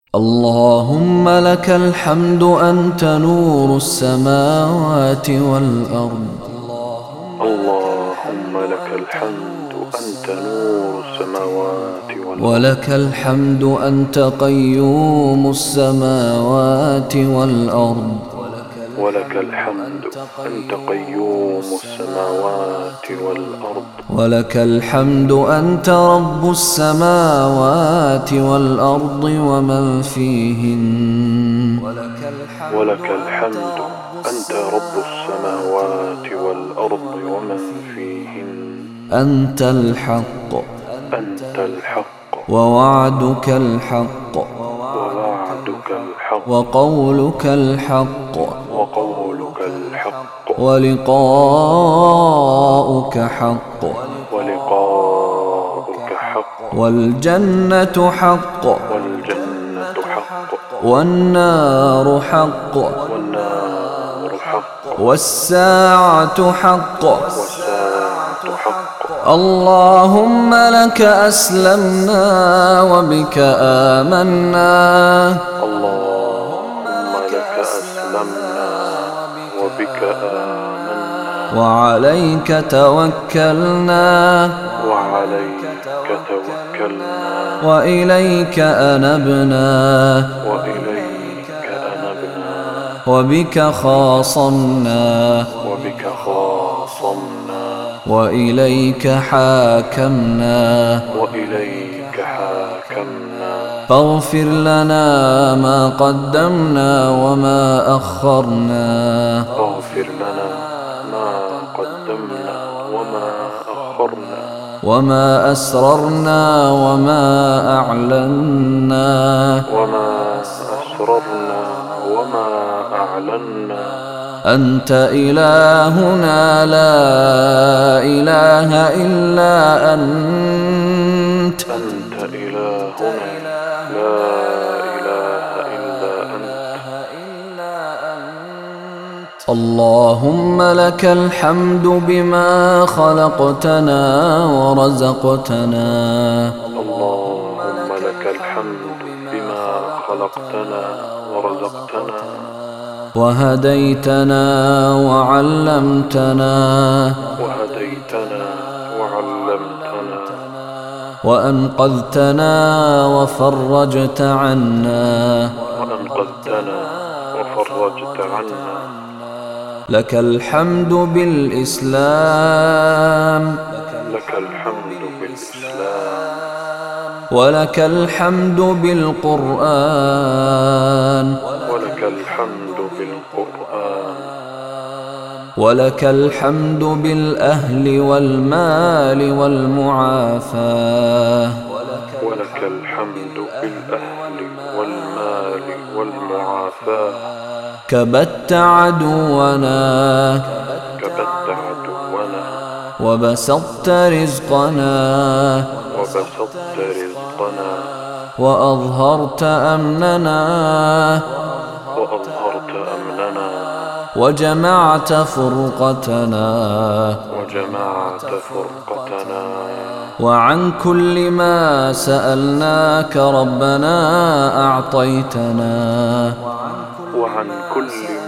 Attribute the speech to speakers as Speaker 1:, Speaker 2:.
Speaker 1: اللهم لك الحمد أنت نور السماوات والأرض.
Speaker 2: اللهم لك الحمد أنت نور السماوات والأرض.
Speaker 1: ولك الحمد أنت قيوم السماوات والأرض.
Speaker 2: ولك الحمد أنت قيوم السماوات والأرض.
Speaker 1: ولك الحمد أنت رب السماوات والأرض ومن فيهن.
Speaker 2: ولك الحمد أنت رب السماوات والأرض ومن فيهن.
Speaker 1: أنت الحق،
Speaker 2: أنت الحق،
Speaker 1: ووعدك الحق،
Speaker 2: ووعدك الحق،
Speaker 1: وقولك الحق،
Speaker 2: وقولك الحق،
Speaker 1: ولقاؤك حق،
Speaker 2: ولقاؤك حق،
Speaker 1: والجنة حق،
Speaker 2: والجنة حق،
Speaker 1: والنار حق،
Speaker 2: والنار حق،
Speaker 1: والساعة حق.
Speaker 2: والساعة حق.
Speaker 1: اللهم لك أسلمنا وبك آمنا.
Speaker 2: اللهم لك أسلمنا وبك آمنا.
Speaker 1: وعليك توكلنا.
Speaker 2: وعليك توكلنا.
Speaker 1: وإليك أنبنا.
Speaker 2: وإليك أنبنا.
Speaker 1: وبك خاصمنا.
Speaker 2: وبك خاصمنا.
Speaker 1: وإليك حاكمنا.
Speaker 2: وإليك حاكمنا.
Speaker 1: فاغفر لنا ما قدمنا وما أخرنا.
Speaker 2: فاغفر لنا ما قدمنا وما أخرنا.
Speaker 1: وما أسررنا وما أعلنا.
Speaker 2: وما أسررنا وما أعلنا.
Speaker 1: أنت إلهنا لا إله إلا أنت.
Speaker 2: أنت إلهنا لا إله إلا أنت.
Speaker 1: اللهم لك الحمد بما خلقتنا ورزقتنا.
Speaker 2: اللهم لك الحمد بما خلقتنا ورزقتنا.
Speaker 1: وهديتنا وعلمتنا.
Speaker 2: وهديتنا وعلمتنا.
Speaker 1: وأنقذتنا وفرجت عنا.
Speaker 2: وأنقذتنا وفرجت عنا.
Speaker 1: لك الحمد بالإسلام.
Speaker 2: لك الحمد بالإسلام.
Speaker 1: ولك الحمد بالقرآن.
Speaker 2: ولك الحمد بالقرآن.
Speaker 1: ولك الحمد بالأهل والمال والمعافاة.
Speaker 2: ولك الحمد بالأهل والمال والمعافاة.
Speaker 1: كبت عدونا.
Speaker 2: كبت عدونا.
Speaker 1: وبسطت رزقنا.
Speaker 2: وبسطت رزقنا.
Speaker 1: وأظهرت أمننا.
Speaker 2: وأظهرت أمننا.
Speaker 1: وجمعت فرقتنا.
Speaker 2: وجمعت فرقتنا.
Speaker 1: وعن كل ما سألناك ربنا أعطيتنا.
Speaker 2: وعن كل